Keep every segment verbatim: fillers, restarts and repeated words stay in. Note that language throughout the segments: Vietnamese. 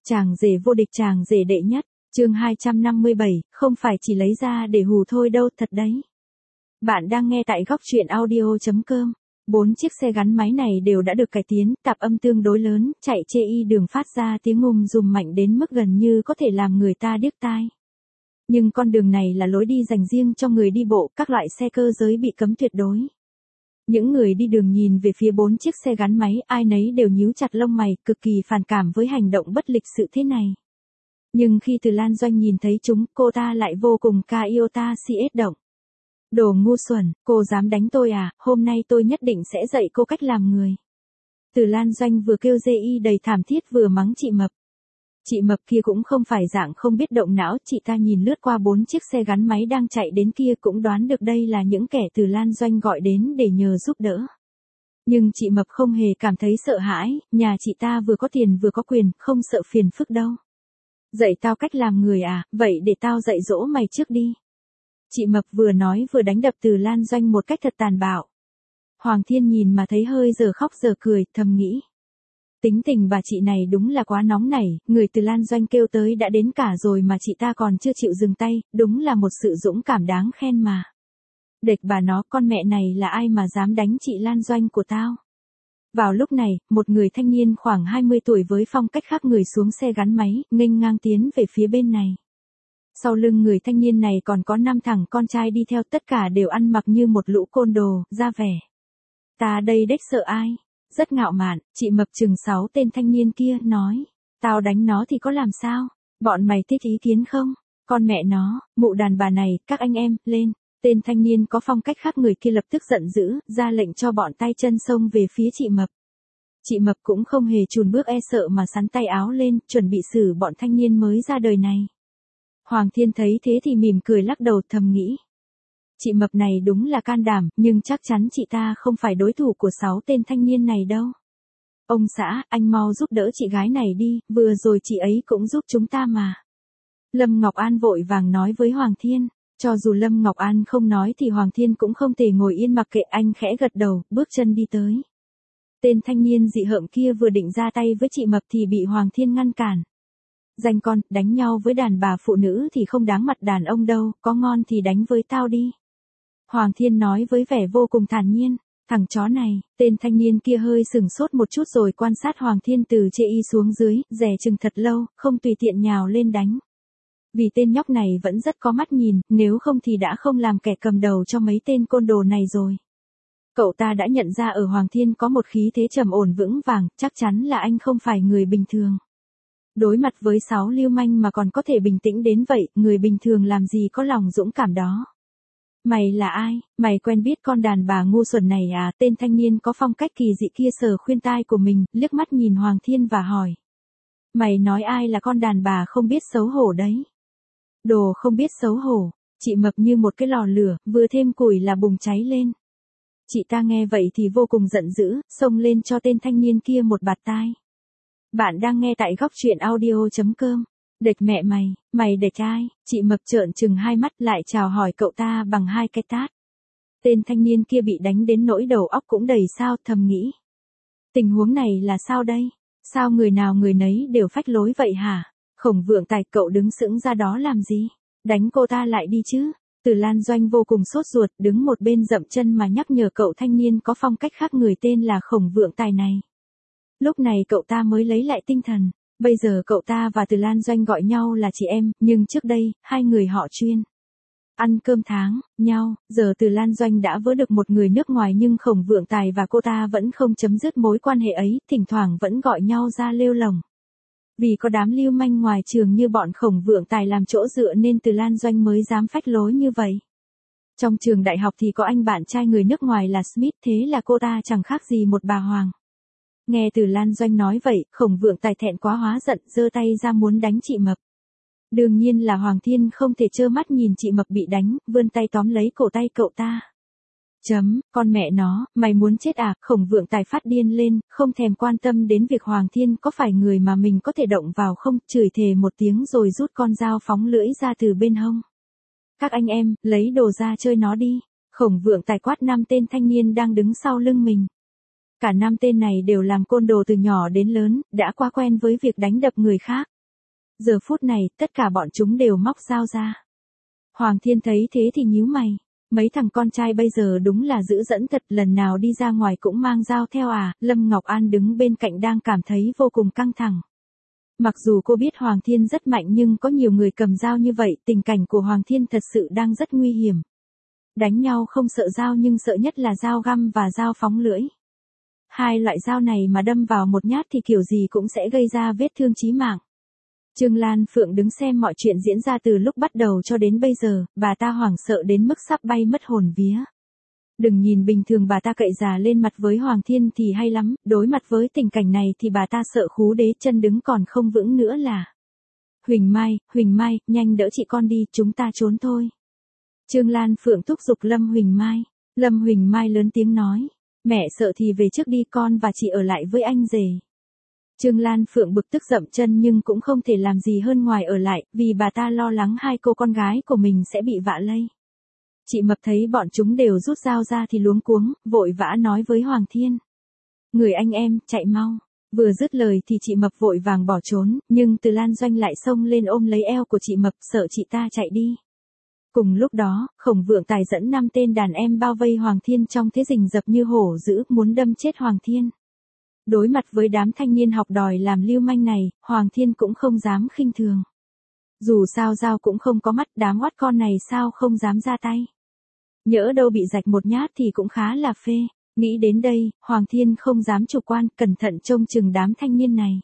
Chàng rể vô địch, chàng rể đệ nhất, chương hai trăm năm mươi bảy, không phải chỉ lấy ra để hù thôi đâu, thật đấy. Bạn đang nghe tại góc truyện audio chấm com. Bốn chiếc xe gắn máy này đều đã được cải tiến, tạp âm tương đối lớn, chạy chê y đường phát ra tiếng ngùm rùm mạnh đến mức gần như có thể làm người ta điếc tai. Nhưng con đường này là lối đi dành riêng cho người đi bộ, các loại xe cơ giới bị cấm tuyệt đối. Những người đi đường nhìn về phía bốn chiếc xe gắn máy, ai nấy đều nhíu chặt lông mày, cực kỳ phản cảm với hành động bất lịch sự thế này. Nhưng khi Từ Lan Doanh nhìn thấy chúng, cô ta lại vô cùng ca iota si ết động. Đồ ngu xuẩn, cô dám đánh tôi à, hôm nay tôi nhất định sẽ dạy cô cách làm người. Từ Lan Doanh vừa kêu dê y đầy thảm thiết vừa mắng chị Mập. Chị Mập kia cũng không phải dạng không biết động não, chị ta nhìn lướt qua bốn chiếc xe gắn máy đang chạy đến kia cũng đoán được đây là những kẻ Từ Lan Doanh gọi đến để nhờ giúp đỡ. Nhưng chị Mập không hề cảm thấy sợ hãi, nhà chị ta vừa có tiền vừa có quyền, không sợ phiền phức đâu. Dạy tao cách làm người à, vậy để tao dạy dỗ mày trước đi. Chị Mập vừa nói vừa đánh đập Từ Lan Doanh một cách thật tàn bạo. Hoàng Thiên nhìn mà thấy hơi giờ khóc giờ cười, thầm nghĩ. Tính tình bà chị này đúng là quá nóng nảy, người Từ Lan Doanh kêu tới đã đến cả rồi mà chị ta còn chưa chịu dừng tay, đúng là một sự dũng cảm đáng khen mà. Địch bà nó, con mẹ này là ai mà dám đánh chị Lan Doanh của tao? Vào lúc này, một người thanh niên khoảng hai mươi tuổi với phong cách khác người xuống xe gắn máy, nghênh ngang tiến về phía bên này. Sau lưng người thanh niên này còn có năm thằng con trai đi theo, tất cả đều ăn mặc như một lũ côn đồ, ra vẻ. Ta đây đếch sợ ai. Rất ngạo mạn, chị Mập chừng sáu tên thanh niên kia, nói. Tao đánh nó thì có làm sao? Bọn mày thích ý kiến không? Con mẹ nó, mụ đàn bà này, các anh em, lên. Tên thanh niên có phong cách khác người kia lập tức giận dữ, ra lệnh cho bọn tay chân xông về phía chị Mập. Chị Mập cũng không hề chùn bước e sợ mà xắn tay áo lên, chuẩn bị xử bọn thanh niên mới ra đời này. Hoàng Thiên thấy thế thì mỉm cười lắc đầu, thầm nghĩ. Chị Mập này đúng là can đảm, nhưng chắc chắn chị ta không phải đối thủ của sáu tên thanh niên này đâu. Ông xã, anh mau giúp đỡ chị gái này đi, vừa rồi chị ấy cũng giúp chúng ta mà. Lâm Ngọc An vội vàng nói với Hoàng Thiên. Cho dù Lâm Ngọc An không nói thì Hoàng Thiên cũng không thể ngồi yên mặc kệ, anh khẽ gật đầu, bước chân đi tới. Tên thanh niên dị hợm kia vừa định ra tay với chị Mập thì bị Hoàng Thiên ngăn cản. Danh con, đánh nhau với đàn bà phụ nữ thì không đáng mặt đàn ông đâu, có ngon thì đánh với tao đi. Hoàng Thiên nói với vẻ vô cùng thản nhiên. Thằng chó này, tên thanh niên kia hơi sừng sốt một chút rồi quan sát Hoàng Thiên từ chê y xuống dưới, dè chừng thật lâu, không tùy tiện nhào lên đánh. Vì tên nhóc này vẫn rất có mắt nhìn, nếu không thì đã không làm kẻ cầm đầu cho mấy tên côn đồ này rồi. Cậu ta đã nhận ra ở Hoàng Thiên có một khí thế trầm ổn vững vàng, chắc chắn là anh không phải người bình thường. Đối mặt với sáu lưu manh mà còn có thể bình tĩnh đến vậy, người bình thường làm gì có lòng dũng cảm đó. Mày là ai, mày quen biết con đàn bà ngu xuẩn này à? Tên thanh niên có phong cách kỳ dị kia sờ khuyên tai của mình, liếc mắt nhìn Hoàng Thiên và hỏi. Mày nói ai là con đàn bà không biết xấu hổ đấy? Đồ không biết xấu hổ, chị Mập như một cái lò lửa, vừa thêm củi là bùng cháy lên. Chị ta nghe vậy thì vô cùng giận dữ, xông lên cho tên thanh niên kia một bạt tai. Bạn đang nghe tại góc truyện audio chấm com. Địch mẹ mày, mày địch ai? Chị Mập trợn trừng hai mắt lại chào hỏi cậu ta bằng hai cái tát. Tên thanh niên kia bị đánh đến nỗi đầu óc cũng đầy sao, thầm nghĩ. Tình huống này là sao đây? Sao người nào người nấy đều phách lối vậy hả? Khổng Vượng Tài, cậu đứng sững ra đó làm gì? Đánh cô ta lại đi chứ. Từ Lan Doanh vô cùng sốt ruột, đứng một bên dậm chân mà nhắc nhở cậu thanh niên có phong cách khác người tên là Khổng Vượng Tài này. Lúc này cậu ta mới lấy lại tinh thần. Bây giờ cậu ta và Từ Lan Doanh gọi nhau là chị em, nhưng trước đây, hai người họ chuyên ăn cơm tháng nhau, giờ Từ Lan Doanh đã vớ được một người nước ngoài nhưng Khổng Vượng Tài và cô ta vẫn không chấm dứt mối quan hệ ấy, thỉnh thoảng vẫn gọi nhau ra lêu lổng. Vì có đám lưu manh ngoài trường như bọn Khổng Vượng Tài làm chỗ dựa nên Từ Lan Doanh mới dám phách lối như vậy. Trong trường đại học thì có anh bạn trai người nước ngoài là Smith, thế là cô ta chẳng khác gì một bà hoàng. Nghe Từ Lan Doanh nói vậy, Khổng Vượng Tài thẹn quá hóa giận, giơ tay ra muốn đánh chị Mập. Đương nhiên là Hoàng Thiên không thể trơ mắt nhìn chị Mập bị đánh, vươn tay tóm lấy cổ tay cậu ta. Chấm, con mẹ nó, mày muốn chết à? Khổng Vượng Tài phát điên lên, không thèm quan tâm đến việc Hoàng Thiên có phải người mà mình có thể động vào không, chửi thề một tiếng rồi rút con dao phóng lưỡi ra từ bên hông. Các anh em, lấy đồ ra chơi nó đi. Khổng Vượng Tài quát năm tên thanh niên đang đứng sau lưng mình. Cả năm tên này đều làm côn đồ từ nhỏ đến lớn, đã quá quen với việc đánh đập người khác. Giờ phút này, tất cả bọn chúng đều móc dao ra. Hoàng Thiên thấy thế thì nhíu mày. Mấy thằng con trai bây giờ đúng là dữ dẫn thật, lần nào đi ra ngoài cũng mang dao theo à. Lâm Ngọc An đứng bên cạnh đang cảm thấy vô cùng căng thẳng. Mặc dù cô biết Hoàng Thiên rất mạnh nhưng có nhiều người cầm dao như vậy, tình cảnh của Hoàng Thiên thật sự đang rất nguy hiểm. Đánh nhau không sợ dao nhưng sợ nhất là dao găm và dao phóng lưỡi. Hai loại dao này mà đâm vào một nhát thì kiểu gì cũng sẽ gây ra vết thương chí mạng. Trương Lan Phượng đứng xem mọi chuyện diễn ra từ lúc bắt đầu cho đến bây giờ, bà ta hoảng sợ đến mức sắp bay mất hồn vía. Đừng nhìn bình thường bà ta cậy già lên mặt với Hoàng Thiên thì hay lắm, đối mặt với tình cảnh này thì bà ta sợ khú đế chân đứng còn không vững nữa là. Huỳnh Mai, Huỳnh Mai, nhanh đỡ chị con đi, chúng ta trốn thôi. Trương Lan Phượng thúc giục Lâm Huỳnh Mai. Lâm Huỳnh Mai lớn tiếng nói, mẹ sợ thì về trước đi, con và chị ở lại với anh rể. Trương Lan Phượng bực tức dậm chân nhưng cũng không thể làm gì hơn ngoài ở lại, vì bà ta lo lắng hai cô con gái của mình sẽ bị vạ lây. Chị Mập thấy bọn chúng đều rút dao ra thì luống cuống, vội vã nói với Hoàng Thiên. Người anh em, chạy mau. Vừa dứt lời thì chị Mập vội vàng bỏ trốn, nhưng Từ Lan Doanh lại xông lên ôm lấy eo của chị Mập, sợ chị ta chạy đi. Cùng lúc đó, Khổng Vượng Tài dẫn năm tên đàn em bao vây Hoàng Thiên trong thế rình rập như hổ dữ, muốn đâm chết Hoàng Thiên. Đối mặt với đám thanh niên học đòi làm lưu manh này, Hoàng Thiên cũng không dám khinh thường. Dù sao dao cũng không có mắt, đám oát con này sao không dám ra tay. Nhỡ đâu bị rạch một nhát thì cũng khá là phê. Nghĩ đến đây, Hoàng Thiên không dám chủ quan, cẩn thận trông chừng đám thanh niên này.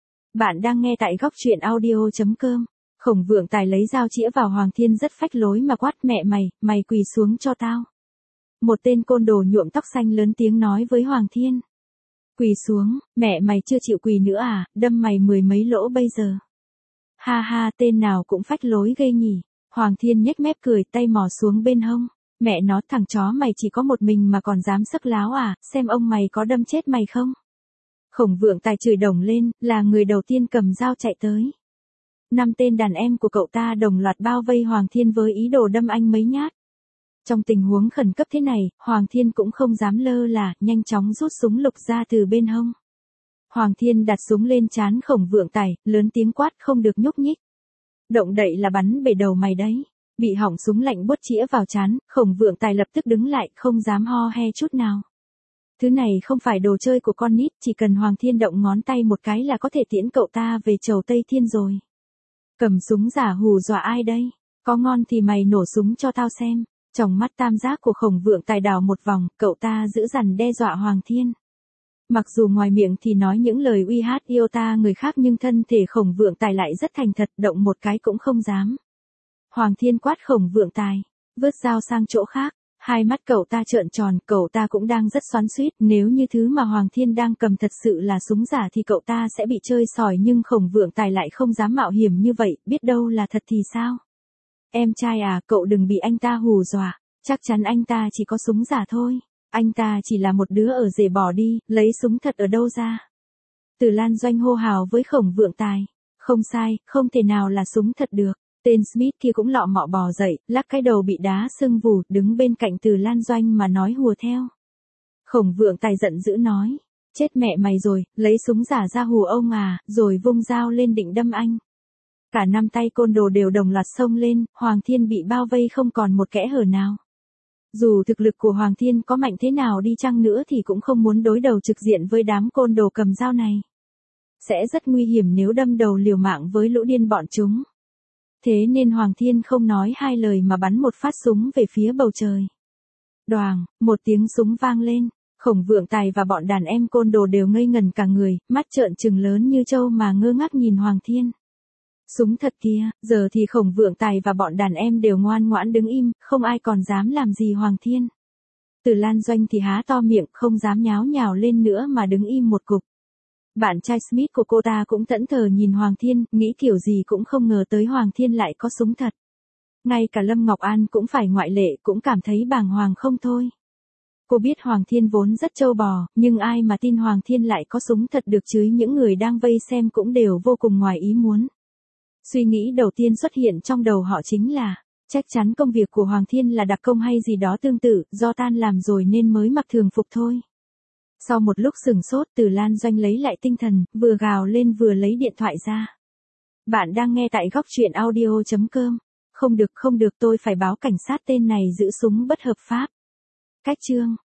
Bạn đang nghe tại góc truyện audio chấm com. Khổng Vượng Tài lấy dao chĩa vào Hoàng Thiên rất phách lối mà quát, mẹ mày, mày quỳ xuống cho tao. Một tên côn đồ nhuộm tóc xanh lớn tiếng nói với Hoàng Thiên. Quỳ xuống, mẹ mày chưa chịu quỳ nữa à, đâm mày mười mấy lỗ bây giờ. Ha ha, tên nào cũng phách lối ghê nhỉ. Hoàng Thiên nhếch mép cười, tay mò xuống bên hông. Mẹ nó, thằng chó mày chỉ có một mình mà còn dám sức láo à, xem ông mày có đâm chết mày không. Khổng Vượng Tài chửi đồng lên, là người đầu tiên cầm dao chạy tới. Năm tên đàn em của cậu ta đồng loạt bao vây Hoàng Thiên với ý đồ đâm anh mấy nhát. Trong tình huống khẩn cấp thế này, Hoàng Thiên cũng không dám lơ là, nhanh chóng rút súng lục ra từ bên hông. Hoàng Thiên đặt súng lên trán Khổng Vượng Tài, lớn tiếng quát, không được nhúc nhích. Động đậy là bắn bể đầu mày đấy. Bị hỏng súng lạnh buốt chĩa vào trán, Khổng Vượng Tài lập tức đứng lại, không dám ho he chút nào. Thứ này không phải đồ chơi của con nít, chỉ cần Hoàng Thiên động ngón tay một cái là có thể tiễn cậu ta về chầu Tây Thiên rồi. Cầm súng giả hù dọa ai đây? Có ngon thì mày nổ súng cho tao xem. Trong mắt tam giác của Khổng Vượng Tài đảo một vòng, cậu ta giữ dằn đe dọa Hoàng Thiên. Mặc dù ngoài miệng thì nói những lời uy hát yêu ta người khác nhưng thân thể Khổng Vượng Tài lại rất thành thật, động một cái cũng không dám. Hoàng Thiên quát Khổng Vượng Tài, vứt dao sang chỗ khác. Hai mắt cậu ta trợn tròn, cậu ta cũng đang rất xoắn xuýt, nếu như thứ mà Hoàng Thiên đang cầm thật sự là súng giả thì cậu ta sẽ bị chơi sỏi, nhưng Khổng Vượng Tài lại không dám mạo hiểm như vậy, biết đâu là thật thì sao? Em trai à, cậu đừng bị anh ta hù dọa, chắc chắn anh ta chỉ có súng giả thôi, anh ta chỉ là một đứa ở rể bỏ đi, lấy súng thật ở đâu ra? Từ Lan Doanh hô hào với Khổng Vượng Tài, không sai, không thể nào là súng thật được. Tên Smith kia cũng lọ mọ bò dậy, lắc cái đầu bị đá sưng vù, đứng bên cạnh Từ Lan Doanh mà nói hùa theo. Khổng Vượng Tài giận dữ nói, chết mẹ mày rồi, lấy súng giả ra hù ông à, rồi vung dao lên định đâm anh. Cả năm tay côn đồ đều đồng loạt xông lên, Hoàng Thiên bị bao vây không còn một kẽ hở nào. Dù thực lực của Hoàng Thiên có mạnh thế nào đi chăng nữa thì cũng không muốn đối đầu trực diện với đám côn đồ cầm dao này. Sẽ rất nguy hiểm nếu đâm đầu liều mạng với lũ điên bọn chúng. Thế nên Hoàng Thiên không nói hai lời mà bắn một phát súng về phía bầu trời. Đoàng, một tiếng súng vang lên, Khổng Vượng Tài và bọn đàn em côn đồ đều ngây ngẩn cả người, mắt trợn trừng lớn như trâu mà ngơ ngác nhìn Hoàng Thiên. Súng thật kia, giờ thì Khổng Vượng Tài và bọn đàn em đều ngoan ngoãn đứng im, không ai còn dám làm gì Hoàng Thiên. Từ Lan Doanh thì há to miệng, không dám nháo nhào lên nữa mà đứng im một cục. Bạn trai Smith của cô ta cũng thẫn thờ nhìn Hoàng Thiên, nghĩ kiểu gì cũng không ngờ tới Hoàng Thiên lại có súng thật. Ngay cả Lâm Ngọc An cũng phải ngoại lệ, cũng cảm thấy bàng hoàng không thôi. Cô biết Hoàng Thiên vốn rất trâu bò, nhưng ai mà tin Hoàng Thiên lại có súng thật được chứ, những người đang vây xem cũng đều vô cùng ngoài ý muốn. Suy nghĩ đầu tiên xuất hiện trong đầu họ chính là, chắc chắn công việc của Hoàng Thiên là đặc công hay gì đó tương tự, do tan làm rồi nên mới mặc thường phục thôi. Sau một lúc sừng sốt, Từ Lan Doanh lấy lại tinh thần, vừa gào lên vừa lấy điện thoại ra. Bạn đang nghe tại góc truyện audio chấm com. Không được không được, tôi phải báo cảnh sát, tên này giữ súng bất hợp pháp. Cách chương